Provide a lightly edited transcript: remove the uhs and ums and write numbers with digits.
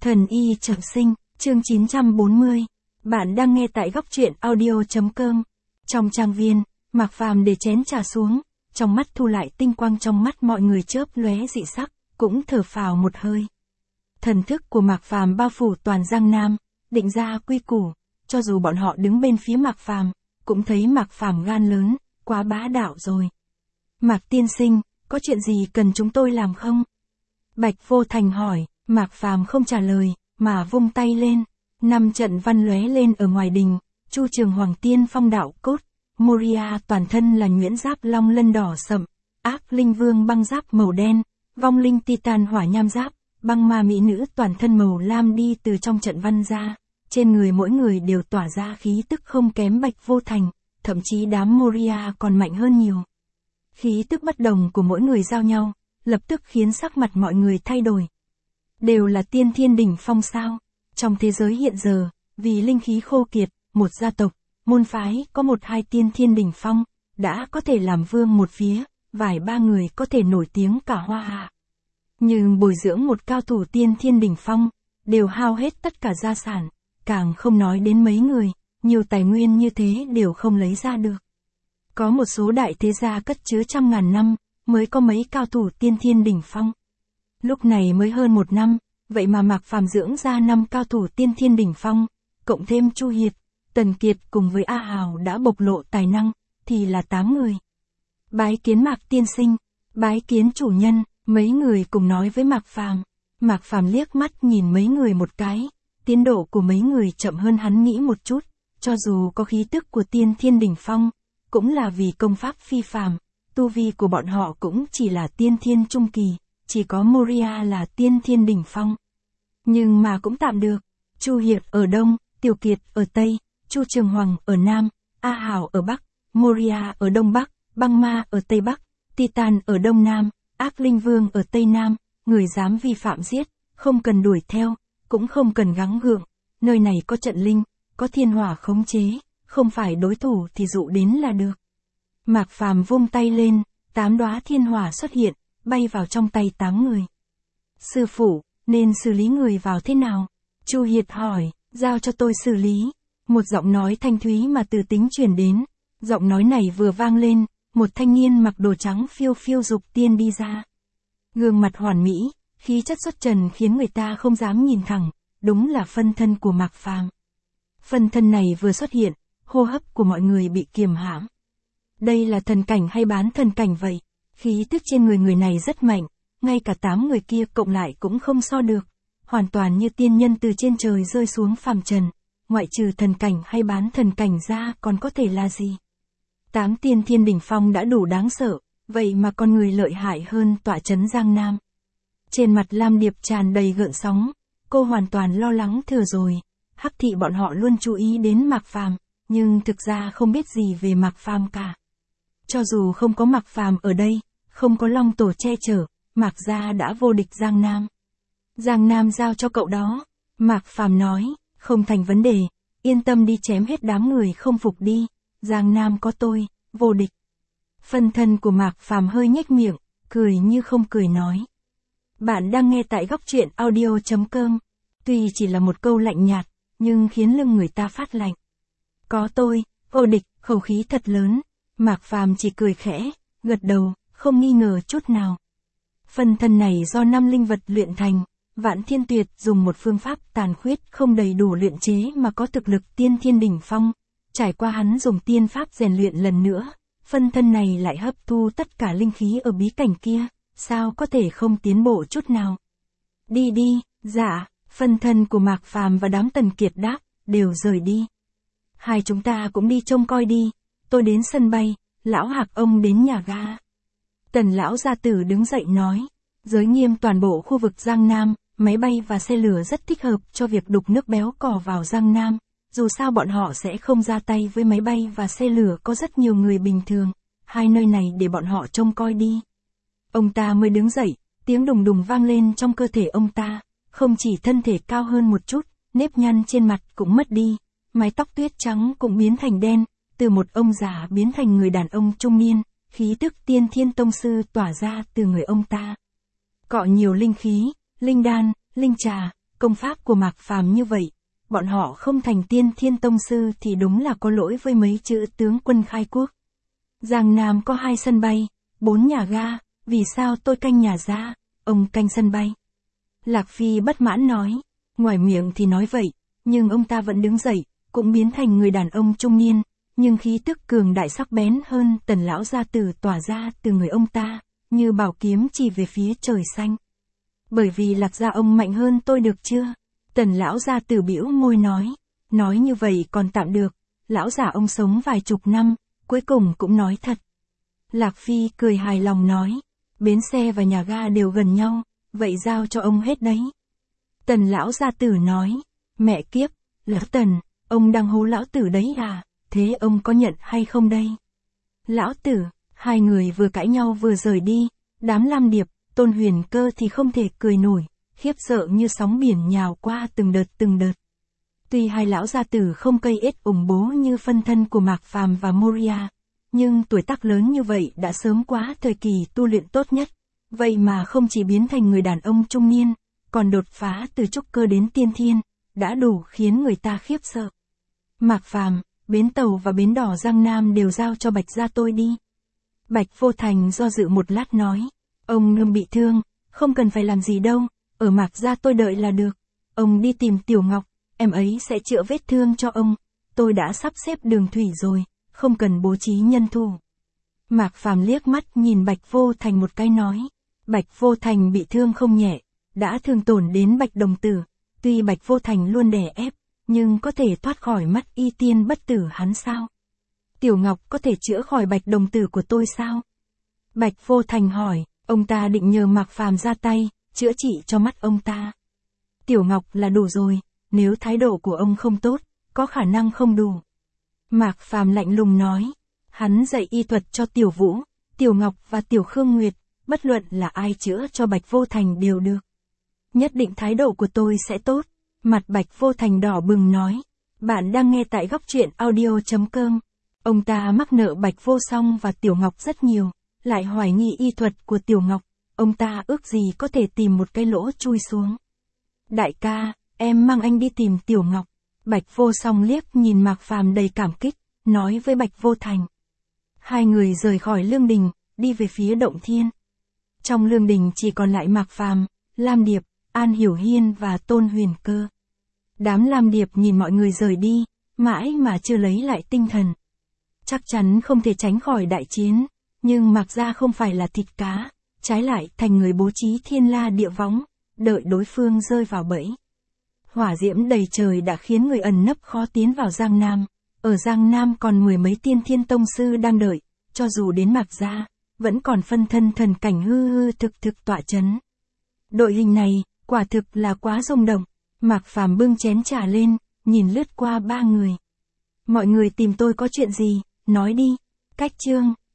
Thần y trọng sinh, chương 940. Bạn đang nghe tại góc truyện audio.com. Trong trang viên, Mạc Phàm để chén trà xuống, trong mắt thu lại tinh quang, trong mắt mọi người chớp lóe dị sắc, cũng thở phào một hơi. Thần thức của Mạc Phàm bao phủ toàn Giang Nam, định ra quy củ, cho dù bọn họ đứng bên phía Mạc Phàm, cũng thấy Mạc Phàm gan lớn, quá bá đạo rồi. Mạc tiên sinh, có chuyện gì cần chúng tôi làm không? Bạch Vô Thành hỏi. Mạc Phàm không trả lời, mà vung tay lên. 5 trận văn lóe lên ở ngoài đình. Chu Trường Hoàng Tiên Phong Đạo Cốt, Moria toàn thân là nhuyễn giáp long lân đỏ sậm, Ác Linh Vương băng giáp màu đen, Vong Linh Titan hỏa nham giáp, Băng Ma mỹ nữ toàn thân màu lam đi từ trong trận văn ra. Trên người mỗi người đều tỏa ra khí tức không kém Bạch Vô Thành, thậm chí đám Moria còn mạnh hơn nhiều. Khí tức bất đồng của mỗi người giao nhau, lập tức khiến sắc mặt mọi người thay đổi. Đều là tiên thiên đỉnh phong sao? Trong thế giới hiện giờ, vì linh khí khô kiệt, một gia tộc, môn phái có 1-2 tiên thiên đỉnh phong, đã có thể làm vương một phía, vài ba người có thể nổi tiếng cả Hoa Hạ. Nhưng bồi dưỡng một cao thủ tiên thiên đỉnh phong, đều hao hết tất cả gia sản, càng không nói đến mấy người, nhiều tài nguyên như thế đều không lấy ra được. Có một số đại thế gia cất chứa trăm ngàn năm, mới có mấy cao thủ tiên thiên đỉnh phong. Lúc này mới hơn 1 năm, vậy mà Mạc Phàm dưỡng ra 5 cao thủ tiên thiên đỉnh phong, cộng thêm Chu Hiệt, Tần Kiệt cùng với A Hào đã bộc lộ tài năng, thì là 8 người. Bái kiến Mạc tiên sinh, bái kiến chủ nhân, mấy người cùng nói với Mạc Phàm. Mạc Phàm liếc mắt nhìn mấy người một cái, tiến độ của mấy người chậm hơn hắn nghĩ một chút, cho dù có khí tức của tiên thiên đỉnh phong, cũng là vì công pháp phi phàm, tu vi của bọn họ cũng chỉ là tiên thiên trung kỳ. Chỉ có Moria là tiên thiên đỉnh phong. Nhưng mà cũng tạm được. Chu Hiệt ở Đông, Tiểu Kiệt ở Tây, Chu Trường Hoàng ở Nam, A Hào ở Bắc, Moria ở Đông Bắc, Băng Ma ở Tây Bắc, Titan ở Đông Nam, Ác Linh Vương ở Tây Nam. Người dám vi phạm giết, không cần đuổi theo, cũng không cần gắng gượng. Nơi này có trận linh, có thiên hỏa khống chế, không phải đối thủ thì dụ đến là được. Mạc Phàm vung tay lên, 8 đóa thiên hỏa xuất hiện, bay vào trong tay 8 người. Sư phụ, nên xử lý người vào thế nào? Chu Hiệt hỏi. Giao cho tôi xử lý. Một giọng nói thanh thúy mà từ tính truyền đến. Giọng nói này vừa vang lên, một thanh niên mặc đồ trắng phiêu phiêu dục tiên đi ra. Gương mặt hoàn mỹ, khí chất xuất trần khiến người ta không dám nhìn thẳng, đúng là phân thân của Mạc Phàm. Phân thân này vừa xuất hiện, hô hấp của mọi người bị kiềm hãm. Đây là thần cảnh hay bán thần cảnh vậy? Khí tức trên người này rất mạnh, ngay cả 8 người kia cộng lại cũng không so được. Hoàn toàn như tiên nhân từ trên trời rơi xuống phàm trần, ngoại trừ thần cảnh hay bán thần cảnh ra còn có thể là gì? 8 tiên thiên đỉnh phong đã đủ đáng sợ, vậy mà con người lợi hại hơn tọa trấn Giang Nam. Trên mặt Lam Điệp tràn đầy gợn sóng, cô hoàn toàn lo lắng thừa rồi. Hắc thị bọn họ luôn chú ý đến Mạc Phàm, nhưng thực ra không biết gì về Mạc Phàm cả. Cho dù không có Mạc Phàm ở đây, không có Long Tổ che chở, Mạc gia đã vô địch Giang Nam. Giang Nam giao cho cậu đó. Mạc Phàm nói, không thành vấn đề, yên tâm đi chém hết đám người không phục đi, Giang Nam có tôi, vô địch. Phân thân của Mạc Phàm hơi nhếch miệng, cười như không cười nói. Bạn đang nghe tại góc truyện audio.com. Tuy chỉ là một câu lạnh nhạt, nhưng khiến lưng người ta phát lạnh. Có tôi, vô địch, khẩu khí thật lớn. Mạc Phàm chỉ cười khẽ, gật đầu, không nghi ngờ chút nào. Phân thân này do 5 linh vật luyện thành, Vạn Thiên Tuyệt dùng một phương pháp tàn khuyết không đầy đủ luyện chế mà có thực lực tiên thiên đỉnh phong. Trải qua hắn dùng tiên pháp rèn luyện lần nữa, phân thân này lại hấp thu tất cả linh khí ở bí cảnh kia, sao có thể không tiến bộ chút nào. Đi đi, dạ, phân thân của Mạc Phàm và đám Tần Kiệt đáp, đều rời đi. Hai chúng ta cũng đi trông coi đi, tôi đến sân bay, lão Hạc ông đến nhà ga. Tần lão gia tử đứng dậy nói, giới nghiêm toàn bộ khu vực Giang Nam, máy bay và xe lửa rất thích hợp cho việc đục nước béo cò vào Giang Nam, dù sao bọn họ sẽ không ra tay với máy bay và xe lửa có rất nhiều người bình thường, hai nơi này để bọn họ trông coi đi. Ông ta mới đứng dậy, tiếng đùng đùng vang lên trong cơ thể ông ta, không chỉ thân thể cao hơn một chút, nếp nhăn trên mặt cũng mất đi, mái tóc tuyết trắng cũng biến thành đen, từ một ông già biến thành người đàn ông trung niên. Khí tức tiên thiên tông sư tỏa ra từ người ông ta. Cọ nhiều linh khí, linh đan, linh trà, công pháp của Mạc Phàm như vậy, bọn họ không thành Tiên Thiên Tông Sư thì đúng là có lỗi với mấy chữ tướng quân khai quốc. Giang Nam có 2 sân bay, 4 nhà ga, vì sao tôi canh nhà ga, ông canh sân bay? Lạc Phi bất mãn nói, ngoài miệng thì nói vậy, nhưng ông ta vẫn đứng dậy, cũng biến thành người đàn ông trung niên, nhưng khí tức cường đại sắc bén hơn Tần lão gia tử tỏa ra từ người ông ta, như bảo kiếm chỉ về phía trời xanh. Bởi vì Lạc gia ông mạnh hơn tôi được chưa? Tần lão gia tử bĩu môi nói như vậy còn tạm được, lão già ông sống vài chục năm, cuối cùng cũng nói thật. Lạc Phi cười hài lòng nói, bến xe và nhà ga đều gần nhau, vậy giao cho ông hết đấy. Tần lão gia tử nói, mẹ kiếp, lão Tần, ông đang hố lão tử đấy à, thế ông có nhận hay không đây? Lão tử, hai người vừa cãi nhau vừa rời đi, đám Lam Điệp, Tôn Huyền Cơ thì không thể cười nổi, khiếp sợ như sóng biển nhào qua từng đợt. Tuy hai lão gia tử không cây ết ủng bố như phân thân của Mạc Phàm và Moria, nhưng tuổi tác lớn như vậy đã sớm quá thời kỳ tu luyện tốt nhất, vậy mà không chỉ biến thành người đàn ông trung niên, còn đột phá từ trúc cơ đến tiên thiên, đã đủ khiến người ta khiếp sợ. Mạc Phàm, bến tàu và bến đỏ Giang Nam đều giao cho Bạch gia tôi đi. Bạch Vô Thành do dự một lát nói, ông Ngâm bị thương, không cần phải làm gì đâu, ở Mạc gia tôi đợi là được. Ông đi tìm Tiểu Ngọc, em ấy sẽ chữa vết thương cho ông, tôi đã sắp xếp đường thủy rồi, không cần bố trí nhân thủ. Mạc Phàm liếc mắt nhìn Bạch Vô Thành một cái nói, Bạch Vô Thành bị thương không nhẹ, đã thương tổn đến Bạch Đồng Tử, tuy Bạch Vô Thành luôn đè ép, nhưng có thể thoát khỏi mắt y tiên bất tử hắn sao? Tiểu Ngọc có thể chữa khỏi Bạch Đồng Tử của tôi sao? Bạch Vô Thành hỏi, ông ta định nhờ Mạc Phàm ra tay, chữa trị cho mắt ông ta. Tiểu Ngọc là đủ rồi, nếu thái độ của ông không tốt, có khả năng không đủ. Mạc Phàm lạnh lùng nói, hắn dạy y thuật cho Tiểu Vũ, Tiểu Ngọc và Tiểu Khương Nguyệt, bất luận là ai chữa cho Bạch Vô Thành đều được. Nhất định thái độ của tôi sẽ tốt. Mặt Bạch Vô Thành đỏ bừng nói, bạn đang nghe tại góc truyện audio.com. Ông ta mắc nợ Bạch Vô Song và Tiểu Ngọc rất nhiều, lại hoài nghi y thuật của Tiểu Ngọc, ông ta ước gì có thể tìm một cái lỗ chui xuống. Đại ca, em mang anh đi tìm Tiểu Ngọc. Bạch Vô Song liếc nhìn Mạc Phàm đầy cảm kích, nói với Bạch Vô Thành. Hai người rời khỏi Lương Đình, đi về phía Động Thiên. Trong Lương Đình chỉ còn lại Mạc Phàm, Lam Điệp, An Hiểu Hiên và Tôn Huyền Cơ. Đám Lam Điệp nhìn mọi người rời đi, mãi mà chưa lấy lại tinh thần. Chắc chắn không thể tránh khỏi đại chiến, nhưng Mạc gia không phải là thịt cá, trái lại thành người bố trí thiên la địa võng, đợi đối phương rơi vào bẫy. Hỏa diễm đầy trời đã khiến người ẩn nấp khó tiến vào Giang Nam, ở Giang Nam còn 10 mấy Tiên Thiên Tông Sư đang đợi, cho dù đến Mạc gia, vẫn còn phân thân thần cảnh hư thực tọa chấn. Đội hình này, quả thực là quá rung động. Mạc Phàm bưng chén trà lên, nhìn lướt qua ba người. Mọi người tìm tôi có chuyện gì, nói đi. Cách chương